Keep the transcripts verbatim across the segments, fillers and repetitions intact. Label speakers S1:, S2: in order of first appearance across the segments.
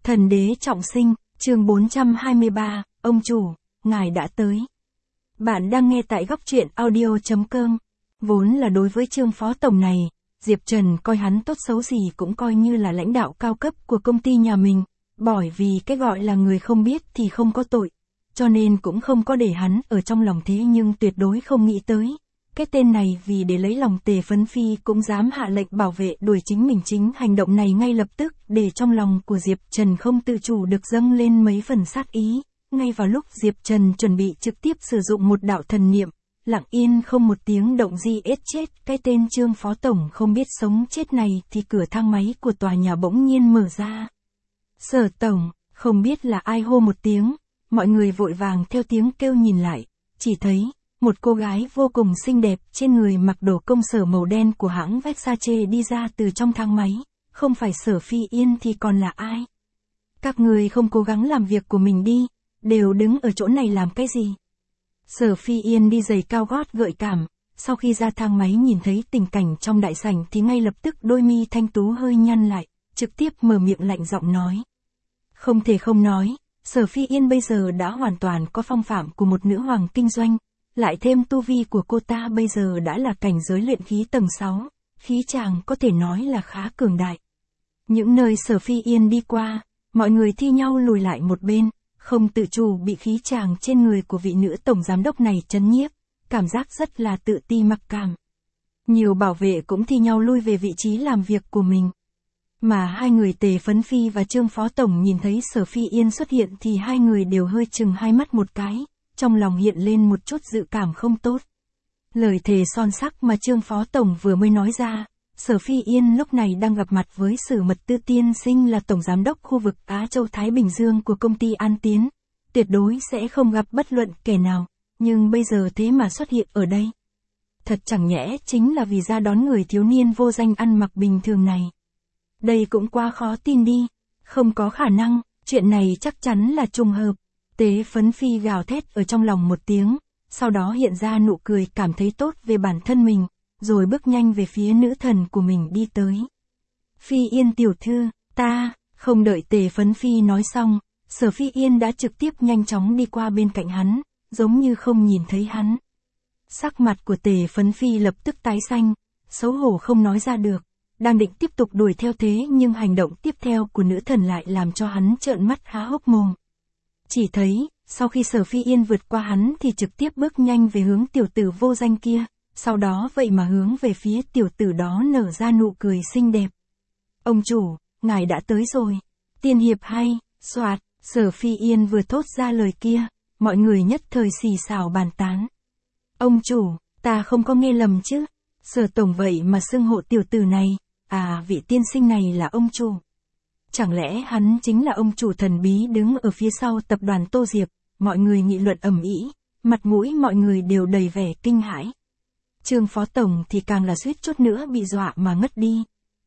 S1: Thần đế trọng sinh, chương bốn trăm hai mươi ba, ông chủ, ngài đã tới. Bạn đang nghe tại góc truyện audio.com. Vốn là đối với Trương phó tổng này, Diệp Trần coi hắn tốt xấu gì cũng coi như là lãnh đạo cao cấp của công ty nhà mình, bởi vì cái gọi là người không biết thì không có tội, cho nên cũng không có để hắn ở trong lòng, thế nhưng tuyệt đối không nghĩ tới. Cái tên này vì để lấy lòng Tề Phấn Phi cũng dám hạ lệnh bảo vệ đuổi chính mình, chính hành động này ngay lập tức để trong lòng của Diệp Trần không tự chủ được dâng lên mấy phần sát ý. Ngay vào lúc Diệp Trần chuẩn bị trực tiếp sử dụng một đạo thần niệm, lặng yên không một tiếng động gì ết chết cái tên Trương phó tổng không biết sống chết này, thì cửa thang máy của tòa nhà bỗng nhiên mở ra. Sở tổng, không biết là ai hô một tiếng, mọi người vội vàng theo tiếng kêu nhìn lại, chỉ thấy một cô gái vô cùng xinh đẹp trên người mặc đồ công sở màu đen của hãng Versace đi ra từ trong thang máy. Không phải Sở Phi Yên thì còn là ai? Các người không cố gắng làm việc của mình đi, đều đứng ở chỗ này làm cái gì? Sở Phi Yên đi giày cao gót gợi cảm, sau khi ra thang máy nhìn thấy tình cảnh trong đại sảnh thì ngay lập tức đôi mi thanh tú hơi nhăn lại, trực tiếp mở miệng lạnh giọng nói. Không thể không nói, Sở Phi Yên bây giờ đã hoàn toàn có phong phạm của một nữ hoàng kinh doanh. Lại thêm tu vi của cô ta bây giờ đã là cảnh giới luyện khí tầng sáu, khí chàng có thể nói là khá cường đại. Những nơi Sở Phi Yên đi qua, mọi người thi nhau lùi lại một bên, không tự chủ bị khí chàng trên người của vị nữ tổng giám đốc này chấn nhiếp, cảm giác rất là tự ti mặc cảm. Nhiều bảo vệ cũng thi nhau lui về vị trí làm việc của mình. Mà hai người Tề Phấn Phi và Trương phó tổng nhìn thấy Sở Phi Yên xuất hiện thì hai người đều hơi chừng hai mắt một cái. Trong lòng hiện lên một chút dự cảm không tốt. Lời thề son sắc mà Trương phó tổng vừa mới nói ra, Sở Phi Yên lúc này đang gặp mặt với Sử Mật Tư tiên sinh là tổng giám đốc khu vực Á Châu Thái Bình Dương của công ty An Tiến, tuyệt đối sẽ không gặp bất luận kẻ nào, nhưng bây giờ thế mà xuất hiện ở đây. Thật chẳng nhẽ chính là vì ra đón người thiếu niên vô danh ăn mặc bình thường này. Đây cũng quá khó tin đi, không có khả năng, chuyện này chắc chắn là trùng hợp. Tề Phấn Phi gào thét ở trong lòng một tiếng, sau đó hiện ra nụ cười cảm thấy tốt về bản thân mình, rồi bước nhanh về phía nữ thần của mình đi tới. Phi Yên tiểu thư, ta, không đợi Tề Phấn Phi nói xong, Sở Phi Yên đã trực tiếp nhanh chóng đi qua bên cạnh hắn, giống như không nhìn thấy hắn. Sắc mặt của Tề Phấn Phi lập tức tái xanh, xấu hổ không nói ra được, đang định tiếp tục đuổi theo thế nhưng hành động tiếp theo của nữ thần lại làm cho hắn trợn mắt há hốc mồm. Chỉ thấy, sau khi Sở Phi Yên vượt qua hắn thì trực tiếp bước nhanh về hướng tiểu tử vô danh kia, sau đó vậy mà hướng về phía tiểu tử đó nở ra nụ cười xinh đẹp. Ông chủ, ngài đã tới rồi. Tiên hiệp hay, soạt, Sở Phi Yên vừa thốt ra lời kia, mọi người nhất thời xì xào bàn tán. Ông chủ, ta không có nghe lầm chứ, Sở tổng vậy mà xưng hộ tiểu tử này, à vị tiên sinh này là ông chủ. Chẳng lẽ hắn chính là ông chủ thần bí đứng ở phía sau tập đoàn Tô Diệp, mọi người nghị luận ầm ĩ, mặt mũi mọi người đều đầy vẻ kinh hãi. Trương phó tổng thì càng là suýt chút nữa bị dọa mà ngất đi.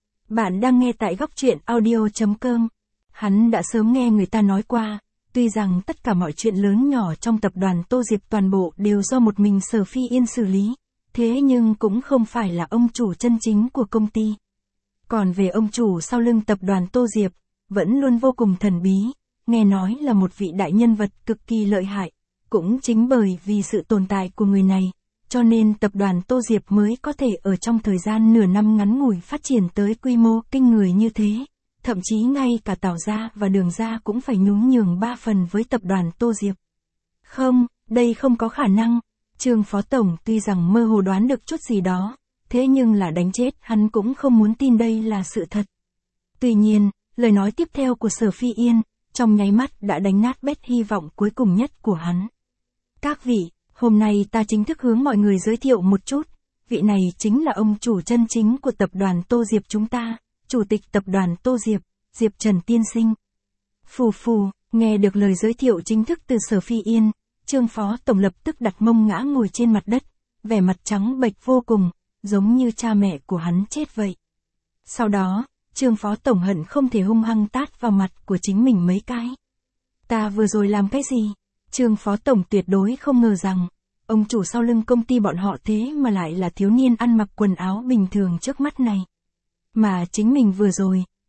S1: Bạn đang nghe tại góc truyện audio.com. Hắn đã sớm nghe người ta nói qua, tuy rằng tất cả mọi chuyện lớn nhỏ trong tập đoàn Tô Diệp toàn bộ đều do một mình Sở Phi Yên xử lý, thế nhưng cũng không phải là ông chủ chân chính của công ty. Còn về ông chủ sau lưng tập đoàn Tô Diệp, vẫn luôn vô cùng thần bí, nghe nói là một vị đại nhân vật cực kỳ lợi hại, cũng chính bởi vì sự tồn tại của người này, cho nên tập đoàn Tô Diệp mới có thể ở trong thời gian nửa năm ngắn ngủi phát triển tới quy mô kinh người như thế, thậm chí ngay cả Tào gia và Đường gia cũng phải nhún nhường ba phần với tập đoàn Tô Diệp. Không, đây không có khả năng, Trương phó tổng tuy rằng mơ hồ đoán được chút gì đó, thế nhưng là đánh chết hắn cũng không muốn tin đây là sự thật. Tuy nhiên, lời nói tiếp theo của Sở Phi Yên, trong nháy mắt đã đánh nát bét hy vọng cuối cùng nhất của hắn. Các vị, hôm nay ta chính thức hướng mọi người giới thiệu một chút, vị này chính là ông chủ chân chính của tập đoàn Tô Diệp chúng ta, chủ tịch tập đoàn Tô Diệp, Diệp Trần tiên sinh. Phù phù, nghe được lời giới thiệu chính thức từ Sở Phi Yên, Trương phó tổng lập tức đặt mông ngã ngồi trên mặt đất, vẻ mặt trắng bệch vô cùng, giống như cha mẹ của hắn chết vậy. Sau đó, Trương phó tổng hận không thể hung hăng tát vào mặt của chính mình mấy cái. Ta vừa rồi làm cái gì? Trương phó tổng tuyệt đối không ngờ rằng, ông chủ sau lưng công ty bọn họ thế mà lại là thiếu niên ăn mặc quần áo bình thường trước mắt này. Mà chính mình vừa rồi,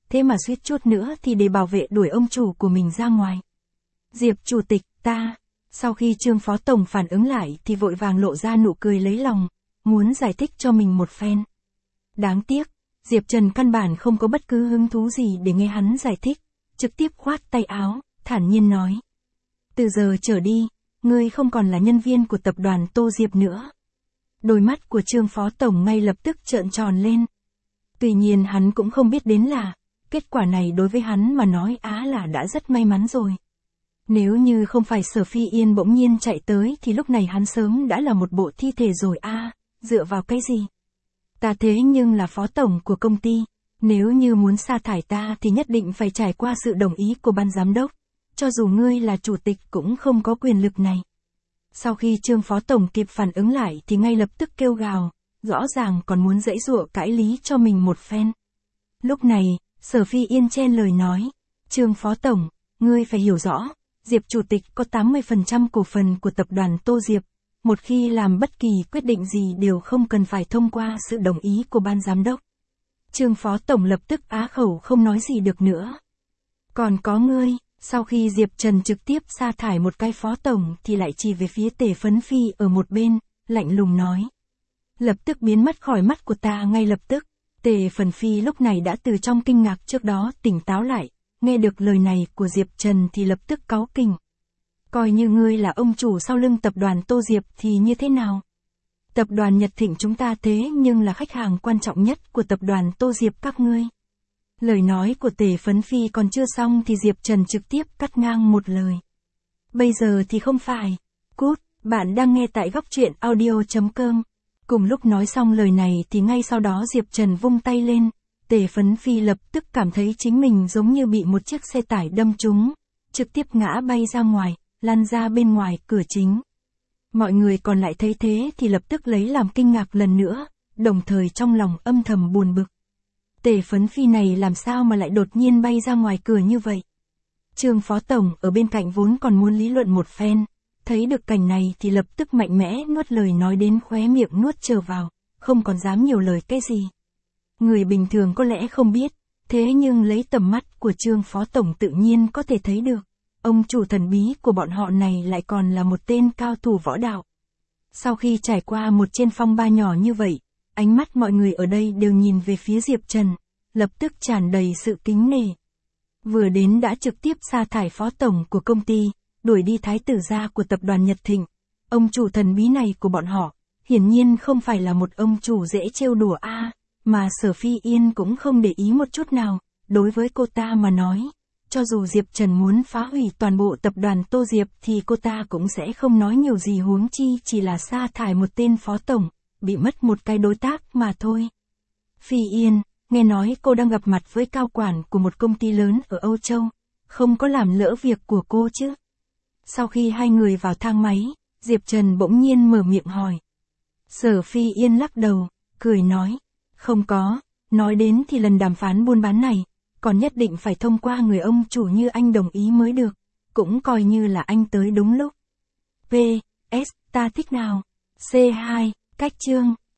S1: thế mà suýt chút nữa thì để bảo vệ đuổi ông chủ của mình ra ngoài. Diệp chủ tịch, ta, sau khi Trương Phó Tổng phản ứng lại thì vội vàng lộ ra nụ cười lấy lòng, muốn giải thích cho mình một phen. Đáng tiếc, Diệp Trần căn bản không có bất cứ hứng thú gì để nghe hắn giải thích, trực tiếp khoát tay áo, thản nhiên nói. Từ giờ trở đi, ngươi không còn là nhân viên của tập đoàn Tô Diệp nữa. Đôi mắt của Trương Phó Tổng ngay lập tức trợn tròn lên. Tuy nhiên hắn cũng không biết đến là, kết quả này đối với hắn mà nói á là đã rất may mắn rồi. Nếu như không phải Sở Phi Yên bỗng nhiên chạy tới thì lúc này hắn sớm đã là một bộ thi thể rồi a. À, dựa vào cái gì? Ta thế nhưng là phó tổng của công ty, nếu như muốn sa thải ta thì nhất định phải trải qua sự đồng ý của ban giám đốc, cho dù ngươi là chủ tịch cũng không có quyền lực này. Sau khi Trương Phó Tổng kịp phản ứng lại thì ngay lập tức kêu gào, rõ ràng còn muốn giãy giụa cãi lý cho mình một phen. Lúc này, Sở Phi Yên chen lời nói, Trương Phó Tổng, ngươi phải hiểu rõ, Diệp chủ tịch có tám mươi phần trăm cổ phần của tập đoàn Tô Diệp, một khi làm bất kỳ quyết định gì đều không cần phải thông qua sự đồng ý của ban giám đốc. Trương Phó Tổng lập tức á khẩu không nói gì được nữa. Còn có ngươi, sau khi Diệp Trần trực tiếp sa thải một cái phó tổng thì lại chỉ về phía Tề Phấn Phi ở một bên, lạnh lùng nói. Lập tức biến mất khỏi mắt của ta ngay lập tức. Tề Phấn Phi lúc này đã từ trong kinh ngạc trước đó tỉnh táo lại, nghe được lời này của Diệp Trần thì lập tức cáu kỉnh. Coi như ngươi là ông chủ sau lưng tập đoàn Tô Diệp thì như thế nào? Tập đoàn Nhật Thịnh chúng ta thế nhưng là khách hàng quan trọng nhất của tập đoàn Tô Diệp các ngươi. Lời nói của Tề Phấn Phi còn chưa xong thì Diệp Trần trực tiếp cắt ngang một lời. Bây giờ thì không phải. Cút, bạn đang nghe tại góc truyện audio chấm com. Cùng lúc nói xong lời này thì ngay sau đó Diệp Trần vung tay lên. Tề Phấn Phi lập tức cảm thấy chính mình giống như bị một chiếc xe tải đâm trúng, trực tiếp ngã bay ra ngoài, lăn ra bên ngoài cửa chính. Mọi người còn lại thấy thế thì lập tức lấy làm kinh ngạc lần nữa, đồng thời trong lòng âm thầm buồn bực. Tề Phấn Phi này làm sao mà lại đột nhiên bay ra ngoài cửa như vậy? Trương Phó Tổng ở bên cạnh vốn còn muốn lý luận một phen, thấy được cảnh này thì lập tức mạnh mẽ nuốt lời nói đến khóe miệng nuốt trở vào, không còn dám nhiều lời cái gì. Người bình thường có lẽ không biết, thế nhưng lấy tầm mắt của Trương Phó Tổng tự nhiên có thể thấy được, ông chủ thần bí của bọn họ này lại còn là một tên cao thủ võ đạo. Sau khi trải qua một trên phong ba nhỏ như vậy, ánh mắt mọi người ở đây đều nhìn về phía Diệp Trần, lập tức tràn đầy sự kính nể. Vừa đến đã trực tiếp sa thải phó tổng của công ty, đuổi đi thái tử gia của tập đoàn Nhật Thịnh. Ông chủ thần bí này của bọn họ, hiển nhiên không phải là một ông chủ dễ trêu đùa a, à, mà Sở Phi Yên cũng không để ý một chút nào, đối với cô ta mà nói. Cho dù Diệp Trần muốn phá hủy toàn bộ tập đoàn Tô Diệp thì cô ta cũng sẽ không nói nhiều gì, huống chi chỉ là sa thải một tên phó tổng, bị mất một cái đối tác mà thôi. Phi Yên, nghe nói cô đang gặp mặt với cao quản của một công ty lớn ở Âu Châu, không có làm lỡ việc của cô chứ? Sau khi hai người vào thang máy, Diệp Trần bỗng nhiên mở miệng hỏi. Sở Phi Yên lắc đầu, cười nói, không có, nói đến thì lần đàm phán buôn bán này, còn nhất định phải thông qua người ông chủ như anh đồng ý mới được, cũng coi như là anh tới đúng lúc. P. S. Ta thích nào? C hai. Cách chương.